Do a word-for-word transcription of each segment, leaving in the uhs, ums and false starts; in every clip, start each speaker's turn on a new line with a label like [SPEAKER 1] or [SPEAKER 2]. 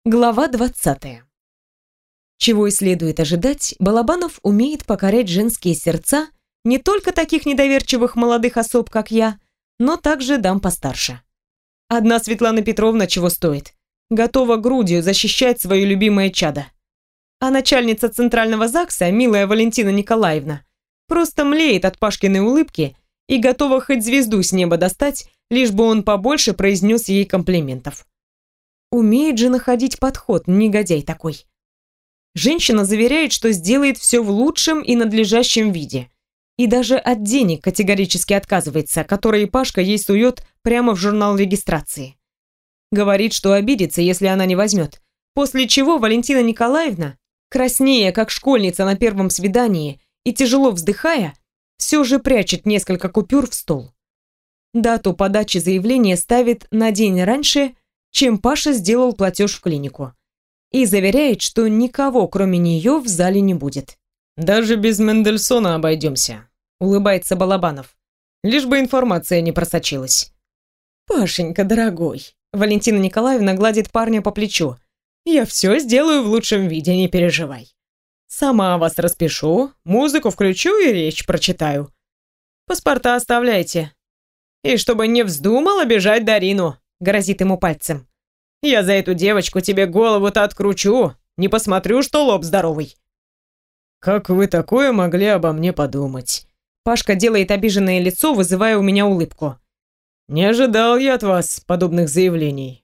[SPEAKER 1] Глава двадцатая. Чего и следует ожидать, Балабанов умеет покорять женские сердца не только таких недоверчивых молодых особ, как я, но также дам постарше. Одна Светлана Петровна чего стоит? Готова грудью защищать свое любимое чадо. А начальница Центрального ЗАГСа, милая Валентина Николаевна, просто млеет от Пашкиной улыбки и готова хоть звезду с неба достать, лишь бы он побольше произнес ей комплиментов. Умеет же находить подход, негодяй такой. Женщина заверяет, что сделает все в лучшем и надлежащем виде. И даже от денег категорически отказывается, которые Пашка ей сует прямо в журнал регистрации. Говорит, что обидится, если она не возьмет. После чего Валентина Николаевна, краснея, как школьница на первом свидании, и тяжело вздыхая, все же прячет несколько купюр в стол. Дату подачи заявления ставит на день раньше, чем Паша сделал платеж в клинику. И заверяет, что никого, кроме нее, в зале не будет.
[SPEAKER 2] «Даже без Мендельсона обойдемся», — улыбается Балабанов. «Лишь бы информация не просочилась».
[SPEAKER 1] «Пашенька, дорогой», — Валентина Николаевна гладит парня по плечу. «Я все сделаю в лучшем виде, не переживай. Сама вас распишу, музыку включу и речь прочитаю. Паспорта оставляйте. И чтобы не вздумал обижать Дарину», — грозит ему пальцем. «Я за эту девочку тебе голову-то откручу, не посмотрю, что лоб здоровый».
[SPEAKER 2] «Как вы такое могли обо мне подумать?»
[SPEAKER 1] Пашка делает обиженное лицо, вызывая у меня улыбку.
[SPEAKER 2] «Не ожидал я от вас подобных заявлений».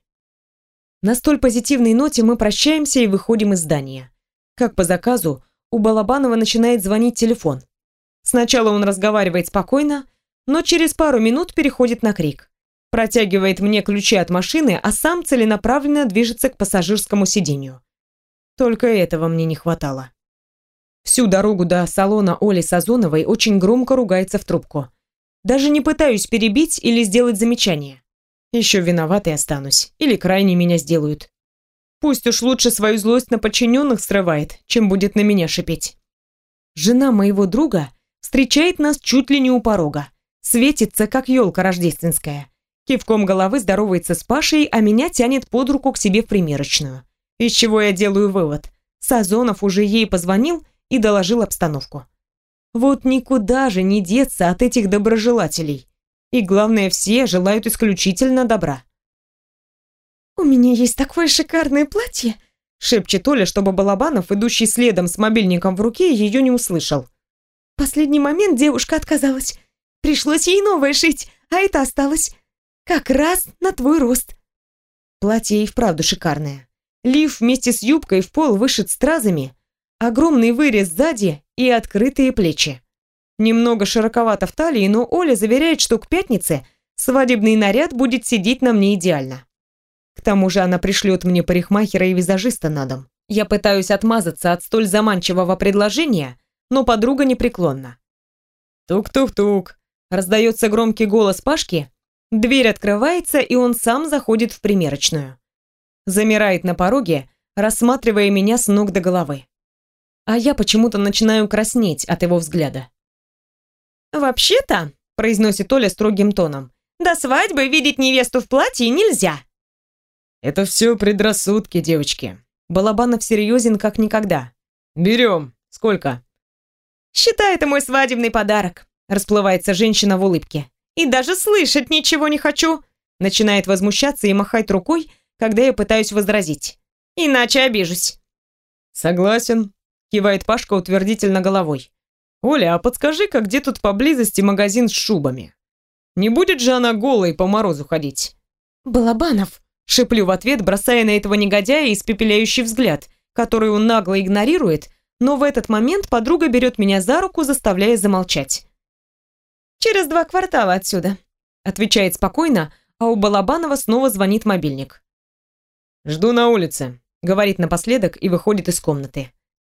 [SPEAKER 1] На столь позитивной ноте мы прощаемся и выходим из здания. Как по заказу, у Балабанова начинает звонить телефон. Сначала он разговаривает спокойно, но через пару минут переходит на крик. Протягивает мне ключи от машины, а сам целенаправленно движется к пассажирскому сиденью. Только этого мне не хватало. Всю дорогу до салона Оли Сазоновой очень громко ругается в трубку. Даже не пытаюсь перебить или сделать замечание. Еще виноватой останусь, или крайне меня сделают. Пусть уж лучше свою злость на подчиненных срывает, чем будет на меня шипеть. Жена моего друга встречает нас чуть ли не у порога. Светится, как елка рождественская. Кивком головы здоровается с Пашей, а меня тянет под руку к себе в примерочную. Из чего я делаю вывод. Сазонов уже ей позвонил и доложил обстановку. Вот никуда же не деться от этих доброжелателей. И главное, все желают исключительно добра. «У меня есть такое шикарное платье», — шепчет Оля, чтобы Балабанов, идущий следом с мобильником в руке, ее не услышал. «В последний момент девушка отказалась. Пришлось ей новое шить, а это осталось. Как раз на твой рост». Платье и вправду шикарное. Лиф вместе с юбкой в пол вышит стразами, огромный вырез сзади и открытые плечи. Немного широковато в талии, но Оля заверяет, что к пятнице свадебный наряд будет сидеть на мне идеально. К тому же она пришлет мне парикмахера и визажиста на дом. Я пытаюсь отмазаться от столь заманчивого предложения, но подруга непреклонна. «Тук-тук-тук», — раздается громкий голос Пашки, дверь открывается, и он сам заходит в примерочную. Замирает на пороге, рассматривая меня с ног до головы. А я почему-то начинаю краснеть от его взгляда. «Вообще-то», — произносит Оля строгим тоном, «до свадьбы видеть невесту в платье нельзя».
[SPEAKER 2] «Это все предрассудки, девочки».
[SPEAKER 1] Балабанов серьезен как никогда.
[SPEAKER 2] «Берем. Сколько?»
[SPEAKER 1] «Считай, это мой свадебный подарок», — расплывается женщина в улыбке. «И даже слышать ничего не хочу», — начинает возмущаться и махать рукой, когда я пытаюсь возразить. «Иначе обижусь».
[SPEAKER 2] «Согласен», — кивает Пашка утвердительно головой. «Оля, а подскажи-ка, где тут поблизости магазин с шубами? Не будет же она голой по морозу ходить?»
[SPEAKER 1] «Балабанов», — шеплю в ответ, бросая на этого негодяя испепеляющий взгляд, который он нагло игнорирует, но в этот момент подруга берет меня за руку, заставляя замолчать. «Через два квартала отсюда», — отвечает спокойно, а у Балабанова снова звонит мобильник.
[SPEAKER 2] «Жду на улице», — говорит напоследок и выходит из комнаты.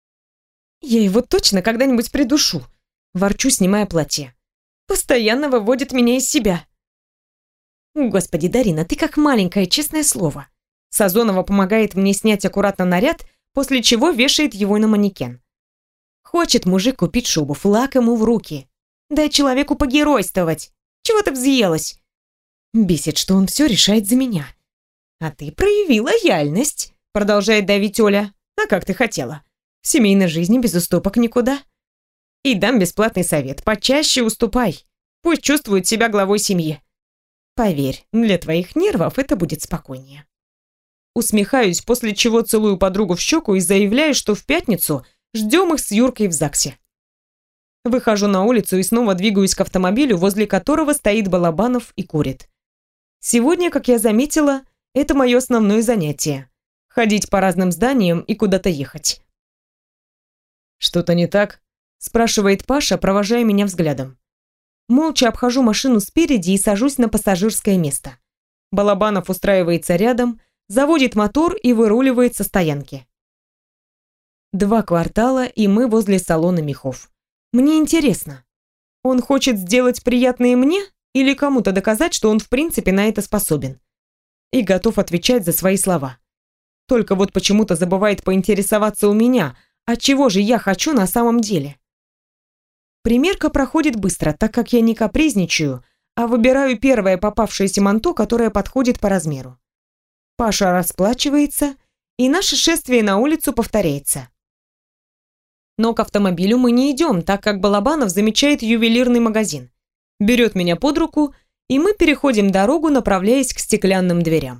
[SPEAKER 1] «Я его точно когда-нибудь придушу», — ворчу, снимая платье. «Постоянно выводит меня из себя». «Господи, Дарина, ты как маленькая, честное слово». Сазонова помогает мне снять аккуратно наряд, после чего вешает его на манекен. Хочет мужик купить шубу, флаг ему в руки. Дай человеку погеройствовать. Чего ты взъелась? Бесит, что он все решает за меня. А ты прояви лояльность, продолжает давить Оля. А как ты хотела? В семейной жизни без уступок никуда. И дам бесплатный совет. Почаще уступай. Пусть чувствует себя главой семьи. Поверь, для твоих нервов это будет спокойнее. Усмехаюсь, после чего целую подругу в щеку и заявляю, что в пятницу ждем их с Юркой в ЗАГСе. Выхожу на улицу и снова двигаюсь к автомобилю, возле которого стоит Балабанов и курит. Сегодня, как я заметила, это мое основное занятие. Ходить по разным зданиям и куда-то ехать.
[SPEAKER 2] «Что-то не так?»
[SPEAKER 1] – спрашивает Паша, провожая меня взглядом. Молча обхожу машину спереди и сажусь на пассажирское место. Балабанов устраивается рядом, заводит мотор и выруливает со стоянки. Два квартала, и мы возле салона мехов. Мне интересно, он хочет сделать приятное мне или кому-то доказать, что он в принципе на это способен? И готов отвечать за свои слова. Только вот почему-то забывает поинтересоваться у меня, а чего же я хочу на самом деле. Примерка проходит быстро, так как я не капризничаю, а выбираю первое попавшееся манто, которое подходит по размеру. Паша расплачивается, и наше шествие на улицу повторяется. Но к автомобилю мы не идем, так как Балабанов замечает ювелирный магазин. Берет меня под руку, и мы переходим дорогу, направляясь к стеклянным дверям.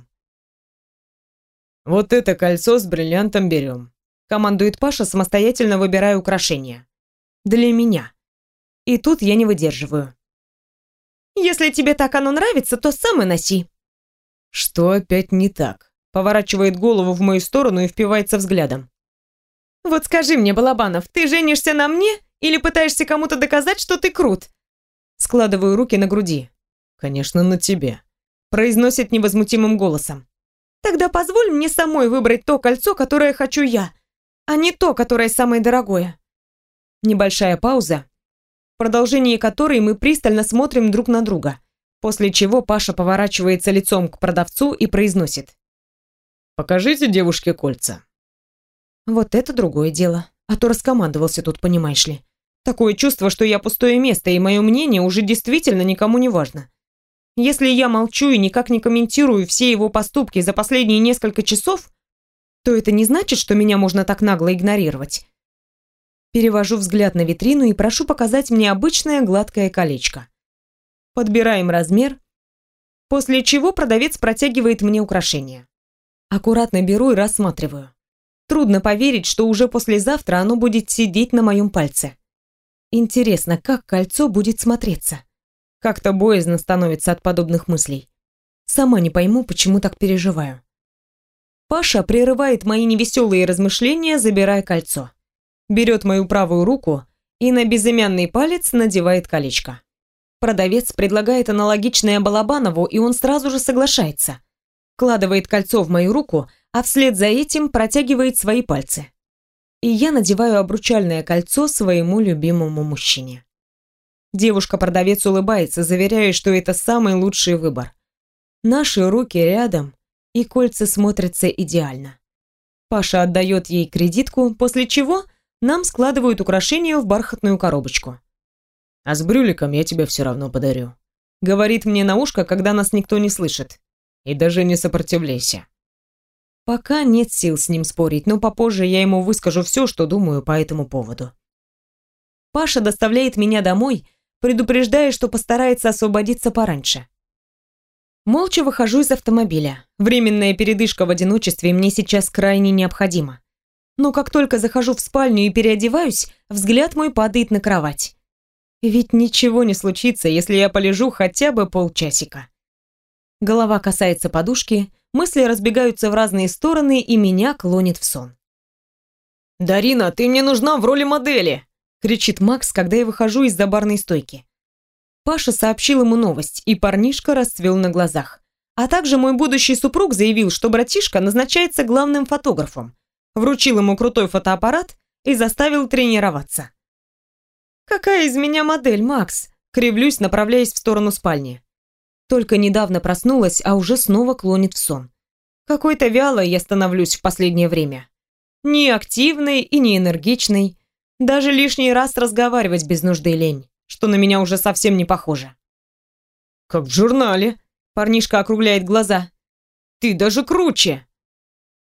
[SPEAKER 2] «Вот это кольцо с бриллиантом берем», — командует Паша, самостоятельно выбирая украшения.
[SPEAKER 1] Для меня. И тут я не выдерживаю. «Если тебе так оно нравится, то сам и носи».
[SPEAKER 2] «Что опять не так?»
[SPEAKER 1] Поворачивает голову в мою сторону и впивается взглядом. «Вот скажи мне, Балабанов, ты женишься на мне или пытаешься кому-то доказать, что ты крут?» Складываю руки на груди.
[SPEAKER 2] «Конечно, на тебе»,
[SPEAKER 1] — произносит невозмутимым голосом. «Тогда позволь мне самой выбрать то кольцо, которое хочу я, а не то, которое самое дорогое». Небольшая пауза, в продолжении которой мы пристально смотрим друг на друга, после чего Паша поворачивается лицом к продавцу и произносит:
[SPEAKER 2] «Покажите девушке кольца».
[SPEAKER 1] Вот это другое дело, а то раскомандовался тут, понимаешь ли. Такое чувство, что я пустое место, и мое мнение уже действительно никому не важно. Если я молчу и никак не комментирую все его поступки за последние несколько часов, то это не значит, что меня можно так нагло игнорировать. Перевожу взгляд на витрину и прошу показать мне обычное гладкое колечко. Подбираем размер, после чего продавец протягивает мне украшение. Аккуратно беру и рассматриваю. Трудно поверить, что уже послезавтра оно будет сидеть на моем пальце. Интересно, как кольцо будет смотреться? Как-то боязно становится от подобных мыслей. Сама не пойму, почему так переживаю. Паша прерывает мои невеселые размышления, забирая кольцо. Берет мою правую руку и на безымянный палец надевает колечко. Продавец предлагает аналогичное Балабанову, и он сразу же соглашается. Вкладывает кольцо в мою руку, а вслед за этим протягивает свои пальцы. И я надеваю обручальное кольцо своему любимому мужчине. Девушка-продавец улыбается, заверяя, что это самый лучший выбор. Наши руки рядом, и кольца смотрятся идеально. Паша отдает ей кредитку, после чего нам складывают украшения в бархатную коробочку.
[SPEAKER 2] «А с брюликом я тебе все равно подарю»,
[SPEAKER 1] — говорит мне на ушко, когда нас никто не слышит.
[SPEAKER 2] «И даже не сопротивляйся».
[SPEAKER 1] Пока нет сил с ним спорить, но попозже я ему выскажу все, что думаю по этому поводу. Паша доставляет меня домой, предупреждая, что постарается освободиться пораньше. Молча выхожу из автомобиля. Временная передышка в одиночестве мне сейчас крайне необходима. Но как только захожу в спальню и переодеваюсь, взгляд мой падает на кровать. Ведь ничего не случится, если я полежу хотя бы полчасика. Голова касается подушки, мысли разбегаются в разные стороны, и меня клонит в сон.
[SPEAKER 2] «Дарина, ты мне нужна в роли модели!»
[SPEAKER 1] — кричит Макс, когда я выхожу из-за барной стойки. Паша сообщил ему новость, и парнишка расцвел на глазах. А также мой будущий супруг заявил, что братишка назначается главным фотографом, вручил ему крутой фотоаппарат и заставил тренироваться. «Какая из меня модель, Макс?» — кривлюсь, направляясь в сторону спальни. Только недавно проснулась, а уже снова клонит в сон. Какой-то вялой я становлюсь в последнее время. Не активной и не энергичной. Даже лишний раз разговаривать без нужды лень, что на меня уже совсем не похоже.
[SPEAKER 2] «Как в журнале», —
[SPEAKER 1] парнишка округляет глаза.
[SPEAKER 2] «Ты даже круче».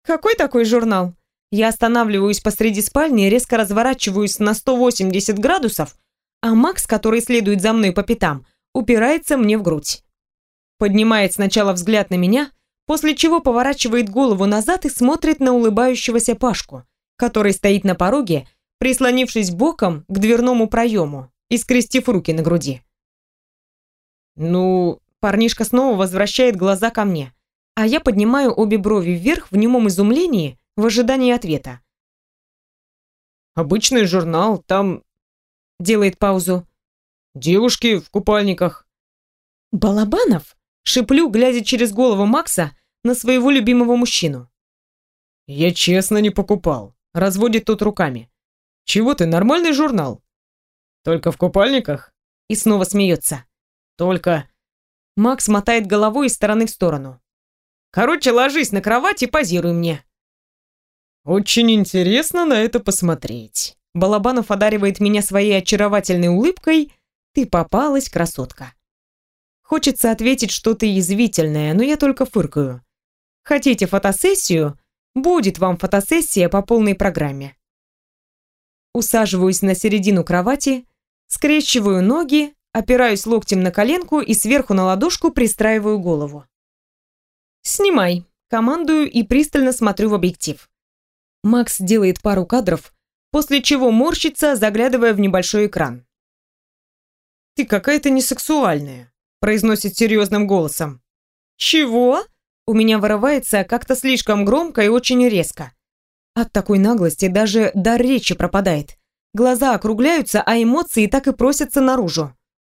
[SPEAKER 1] Какой такой журнал? Я останавливаюсь посреди спальни, резко разворачиваюсь на сто восемьдесят градусов, а Макс, который следует за мной по пятам, упирается мне в грудь. Поднимает сначала взгляд на меня, после чего поворачивает голову назад и смотрит на улыбающегося Пашку, который стоит на пороге, прислонившись боком к дверному проему и скрестив руки на груди. «Ну...» Парнишка снова возвращает глаза ко мне, а я поднимаю обе брови вверх в немом изумлении в ожидании ответа.
[SPEAKER 2] «Обычный журнал, там...»
[SPEAKER 1] Делает паузу.
[SPEAKER 2] «Девушки в купальниках».
[SPEAKER 1] «Балабанов?» Шиплю, глядя через голову Макса на своего любимого мужчину.
[SPEAKER 2] «Я честно не покупал», — разводит тот руками. «Чего ты, нормальный журнал?» «Только в купальниках?»
[SPEAKER 1] И снова смеется.
[SPEAKER 2] «Только...»
[SPEAKER 1] Макс мотает головой из стороны в сторону.
[SPEAKER 2] «Короче, ложись на кровать и позируй мне». «Очень интересно на это посмотреть».
[SPEAKER 1] Балабанов одаривает меня своей очаровательной улыбкой. «Ты попалась, красотка». Хочется ответить что-то язвительное, но я только фыркаю. Хотите фотосессию? Будет вам фотосессия по полной программе. Усаживаюсь на середину кровати, скрещиваю ноги, опираюсь локтем на коленку и сверху на ладошку пристраиваю голову. «Снимай», командую и пристально смотрю в объектив. Макс делает пару кадров, после чего морщится, заглядывая в небольшой экран.
[SPEAKER 2] «Ты какая-то несексуальная», произносит серьезным голосом.
[SPEAKER 1] «Чего?» У меня вырывается как-то слишком громко и очень резко. От такой наглости даже дар речи пропадает. Глаза округляются, а эмоции так и просятся наружу.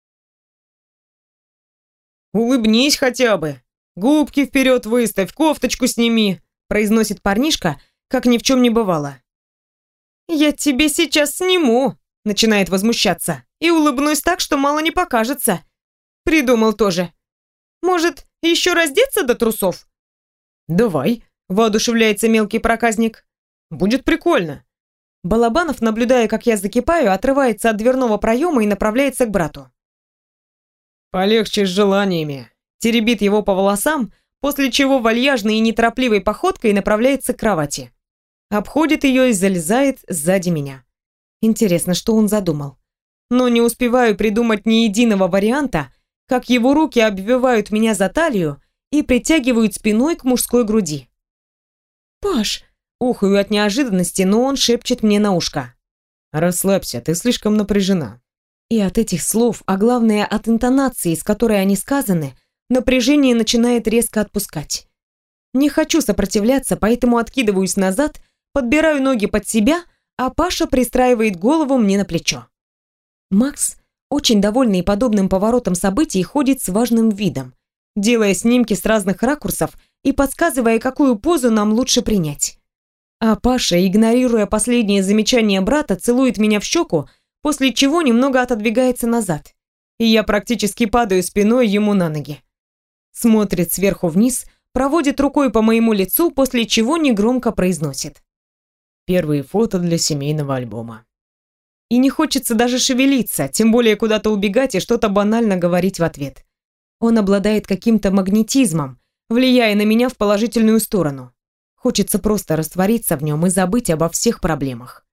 [SPEAKER 2] «Улыбнись хотя бы. Губки вперед выставь, кофточку сними», произносит парнишка, как ни в чем не бывало.
[SPEAKER 1] «Я тебе сейчас сниму», начинает возмущаться, «и улыбнусь так, что мало не покажется. Придумал тоже. Может, еще раздеться до трусов?»
[SPEAKER 2] «Давай», воодушевляется мелкий проказник. «Будет прикольно».
[SPEAKER 1] Балабанов, наблюдая, как я закипаю, отрывается от дверного проема и направляется к брату.
[SPEAKER 2] «Полегче с желаниями», теребит его по волосам, после чего вальяжной и неторопливой походкой направляется к кровати. Обходит ее и залезает сзади меня.
[SPEAKER 1] Интересно, что он задумал. Но не успеваю придумать ни единого варианта, как его руки обвивают меня за талию и притягивают спиной к мужской груди. «Паш!» Ухаю от неожиданности, но он шепчет мне на ушко.
[SPEAKER 2] «Расслабься, ты слишком напряжена».
[SPEAKER 1] И от этих слов, а главное от интонации, с которой они сказаны, напряжение начинает резко отпускать. Не хочу сопротивляться, поэтому откидываюсь назад, подбираю ноги под себя, а Паша пристраивает голову мне на плечо. Макс, очень довольный подобным поворотом событий, ходит с важным видом, делая снимки с разных ракурсов и подсказывая, какую позу нам лучше принять. А Паша, игнорируя последнее замечание брата, целует меня в щеку, после чего немного отодвигается назад, и я практически падаю спиной ему на ноги. Смотрит сверху вниз, проводит рукой по моему лицу, после чего негромко произносит:
[SPEAKER 2] «Первые фото для семейного альбома».
[SPEAKER 1] И не хочется даже шевелиться, тем более куда-то убегать и что-то банально говорить в ответ. Он обладает каким-то магнетизмом, влияя на меня в положительную сторону. Хочется просто раствориться в нем и забыть обо всех проблемах.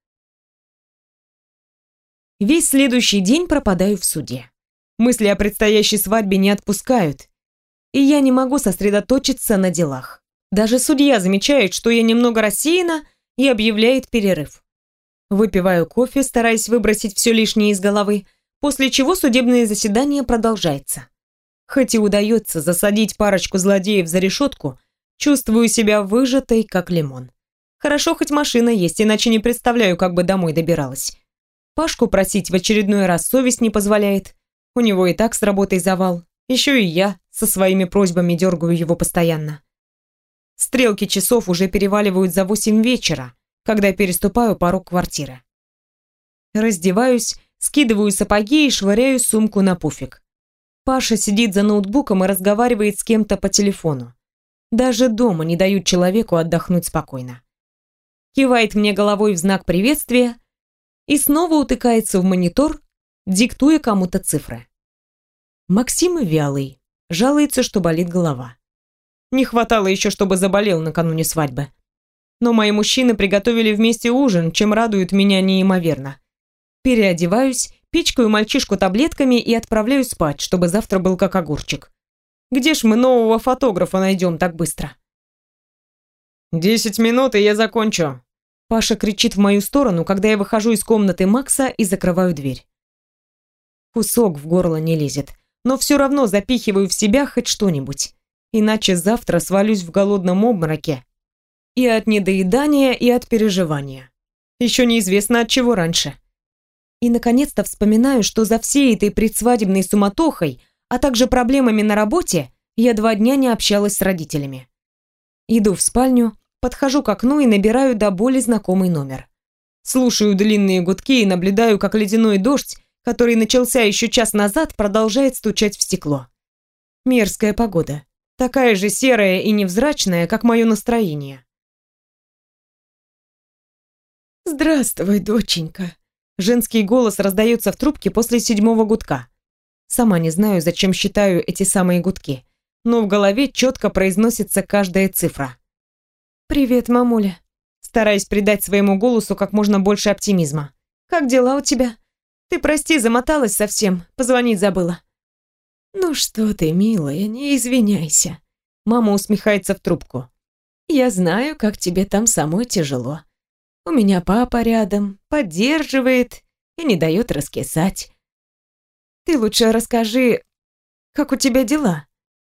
[SPEAKER 1] Весь следующий день пропадаю в суде. Мысли о предстоящей свадьбе не отпускают, и я не могу сосредоточиться на делах. Даже судья замечает, что я немного рассеяна, и объявляет перерыв. Выпиваю кофе, стараясь выбросить все лишнее из головы, после чего судебное заседание продолжается. Хоть и удается засадить парочку злодеев за решетку, чувствую себя выжатой, как лимон. Хорошо, хоть машина есть, иначе не представляю, как бы домой добиралась. Пашку просить в очередной раз совесть не позволяет. У него и так с работой завал. Еще и я со своими просьбами дергаю его постоянно. Стрелки часов уже переваливают за восемь вечера, когда переступаю порог квартиры. Раздеваюсь, скидываю сапоги и швыряю сумку на пуфик. Паша сидит за ноутбуком и разговаривает с кем-то по телефону. Даже дома не дают человеку отдохнуть спокойно. Кивает мне головой в знак приветствия и снова утыкается в монитор, диктуя кому-то цифры. Максим вялый, жалуется, что болит голова. Не хватало еще, чтобы заболел накануне свадьбы. Но мои мужчины приготовили вместе ужин, чем радует меня неимоверно. Переодеваюсь, пичкаю мальчишку таблетками и отправляю спать, чтобы завтра был как огурчик. Где ж мы нового фотографа найдем так быстро?
[SPEAKER 2] «Десять минут, и я закончу».
[SPEAKER 1] Паша кричит в мою сторону, когда я выхожу из комнаты Макса и закрываю дверь. Кусок в горло не лезет, но все равно запихиваю в себя хоть что-нибудь. Иначе завтра свалюсь в голодном обмороке. И от недоедания, и от переживания. Еще неизвестно от чего раньше. И наконец-то вспоминаю, что за всей этой предсвадебной суматохой, а также проблемами на работе, я два дня не общалась с родителями. Иду в спальню, подхожу к окну и набираю до боли знакомый номер. Слушаю длинные гудки и наблюдаю, как ледяной дождь, который начался еще час назад, продолжает стучать в стекло. Мерзкая погода. Такая же серая и невзрачная, как мое настроение. «Здравствуй, доченька!» Женский голос раздается в трубке после седьмого гудка. Сама не знаю, зачем считаю эти самые гудки, но в голове четко произносится каждая цифра. «Привет, мамуля!» Стараюсь придать своему голосу как можно больше оптимизма. «Как дела у тебя? Ты, прости, замоталась совсем, позвонить забыла». «Ну что ты, милая, не извиняйся». Мама усмехается в трубку. «Я знаю, как тебе там самой тяжело. У меня папа рядом, поддерживает и не дает раскисать. Ты лучше расскажи, как у тебя дела?»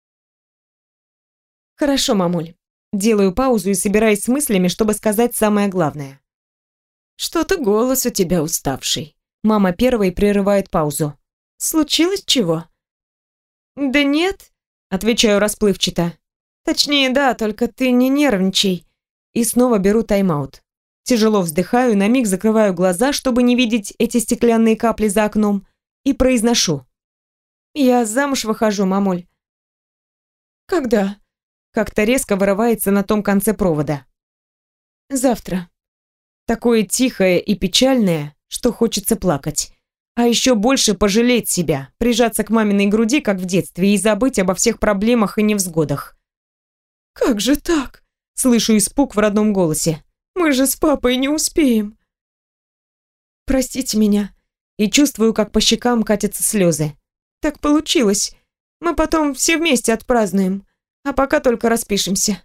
[SPEAKER 1] «Хорошо, мамуль». Делаю паузу и собираюсь с мыслями, чтобы сказать самое главное. «Что-то голос у тебя уставший». Мама первой прерывает паузу. «Случилось чего?» «Да нет», — отвечаю расплывчато. «Точнее, да, только ты не нервничай». И снова беру тайм-аут. Тяжело вздыхаю, на миг закрываю глаза, чтобы не видеть эти стеклянные капли за окном, и произношу. «Я замуж выхожу, мамуль». «Когда?» Как-то резко вырывается на том конце провода. «Завтра». Такое тихое и печальное, что хочется плакать. А еще больше пожалеть себя, прижаться к маминой груди, как в детстве, и забыть обо всех проблемах и невзгодах. «Как же так?» Слышу испуг в родном голосе. «Мы же с папой не успеем». «Простите меня». И чувствую, как по щекам катятся слезы. «Так получилось. Мы потом все вместе отпразднуем, а пока только распишемся».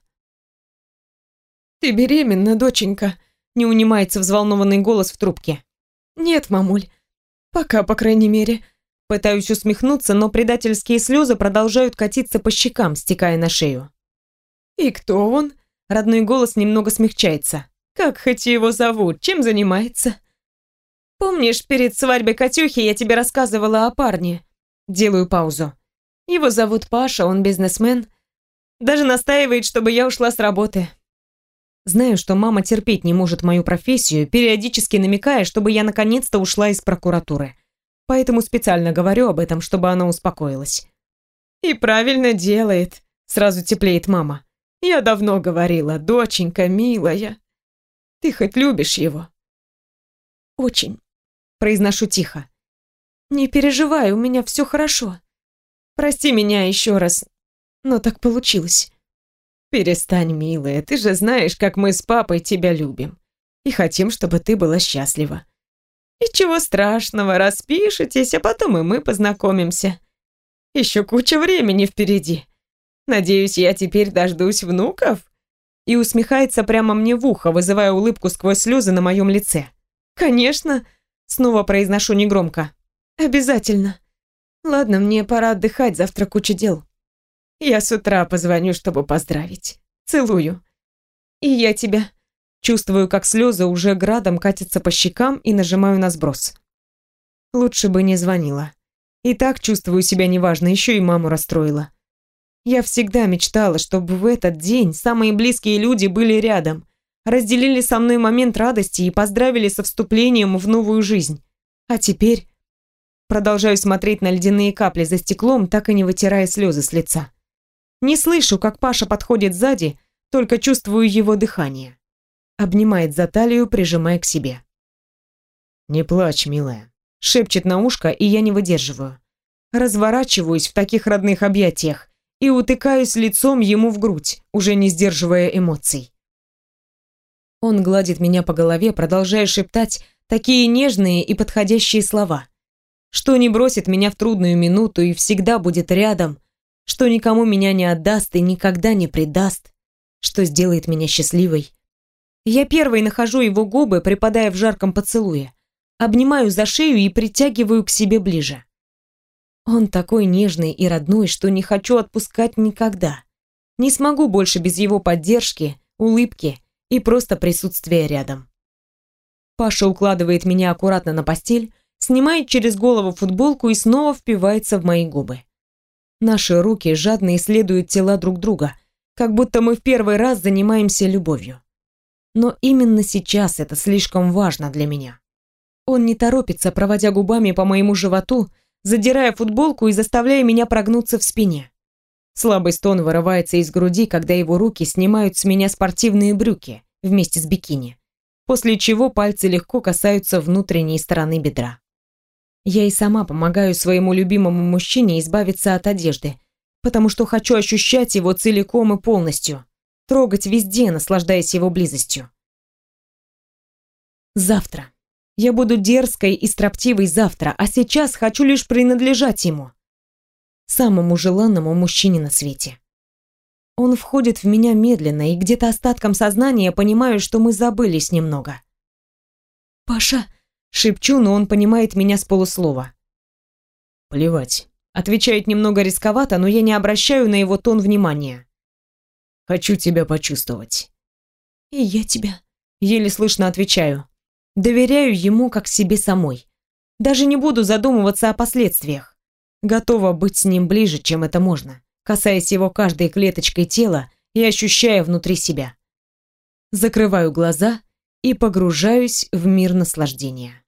[SPEAKER 1] «Ты беременна, доченька», — не унимается взволнованный голос в трубке. «Нет, мамуль. Пока, по крайней мере». Пытаюсь усмехнуться, но предательские слезы продолжают катиться по щекам, стекая на шею. «И кто он?» Родной голос немного смягчается. «Как хоть его зовут? Чем занимается?» «Помнишь, перед свадьбой Катюхи я тебе рассказывала о парне?» Делаю паузу. «Его зовут Паша, он бизнесмен. Даже настаивает, чтобы я ушла с работы». Знаю, что мама терпеть не может мою профессию, периодически намекая, чтобы я наконец-то ушла из прокуратуры. Поэтому специально говорю об этом, чтобы она успокоилась. «И правильно делает», — сразу теплеет мама. «Я давно говорила, доченька милая. Ты хоть любишь его?» «Очень», — произношу тихо. «Не переживай, у меня все хорошо. Прости меня еще раз, но так получилось». «Перестань, милая, ты же знаешь, как мы с папой тебя любим. И хотим, чтобы ты была счастлива. И чего страшного, распишитесь, а потом и мы познакомимся. Еще куча времени впереди. Надеюсь, я теперь дождусь внуков». И усмехается прямо мне в ухо, вызывая улыбку сквозь слезы на моем лице. «Конечно», — снова произношу негромко. «Обязательно. Ладно, мне пора отдыхать, завтра куча дел. Я с утра позвоню, чтобы поздравить. Целую». «И я тебя». Чувствую, как слезы уже градом катятся по щекам и нажимаю на сброс. Лучше бы не звонила. И так чувствую себя неважно, еще и маму расстроила. Я всегда мечтала, чтобы в этот день самые близкие люди были рядом, разделили со мной момент радости и поздравили со вступлением в новую жизнь. А теперь продолжаю смотреть на ледяные капли за стеклом, так и не вытирая слезы с лица. Не слышу, как Паша подходит сзади, только чувствую его дыхание. Обнимает за талию, прижимая к себе. «Не плачь, милая», — шепчет на ушко, и я не выдерживаю. Разворачиваюсь в таких родных объятиях и утыкаюсь лицом ему в грудь, уже не сдерживая эмоций. Он гладит меня по голове, продолжая шептать такие нежные и подходящие слова, что не бросит меня в трудную минуту и всегда будет рядом, что никому меня не отдаст и никогда не предаст, что сделает меня счастливой. Я первой нахожу его губы, припадая в жарком поцелуе, обнимаю за шею и притягиваю к себе ближе. Он такой нежный и родной, что не хочу отпускать никогда. Не смогу больше без его поддержки, улыбки и просто присутствия рядом. Паша укладывает меня аккуратно на постель, снимает через голову футболку и снова впивается в мои губы. Наши руки жадно исследуют тела друг друга, как будто мы в первый раз занимаемся любовью. Но именно сейчас это слишком важно для меня. Он не торопится, проводя губами по моему животу, задирая футболку и заставляя меня прогнуться в спине. Слабый стон вырывается из груди, когда его руки снимают с меня спортивные брюки вместе с бикини, после чего пальцы легко касаются внутренней стороны бедра. Я и сама помогаю своему любимому мужчине избавиться от одежды, потому что хочу ощущать его целиком и полностью, трогать везде, наслаждаясь его близостью. Завтра. Я буду дерзкой и строптивой завтра, а сейчас хочу лишь принадлежать ему. Самому желанному мужчине на свете. Он входит в меня медленно, и где-то остатком сознания понимаю, что мы забылись немного. «Паша!» — шепчу, но он понимает меня с полуслова.
[SPEAKER 2] «Плевать»,
[SPEAKER 1] — отвечает немного рисковато, но я не обращаю на его тон внимания.
[SPEAKER 2] «Хочу тебя почувствовать».
[SPEAKER 1] «И я тебя», — еле слышно отвечаю. Доверяю ему как себе самой. Даже не буду задумываться о последствиях. Готова быть с ним ближе, чем это можно, касаясь его каждой клеточкой тела и ощущая внутри себя. Закрываю глаза и погружаюсь в мир наслаждения.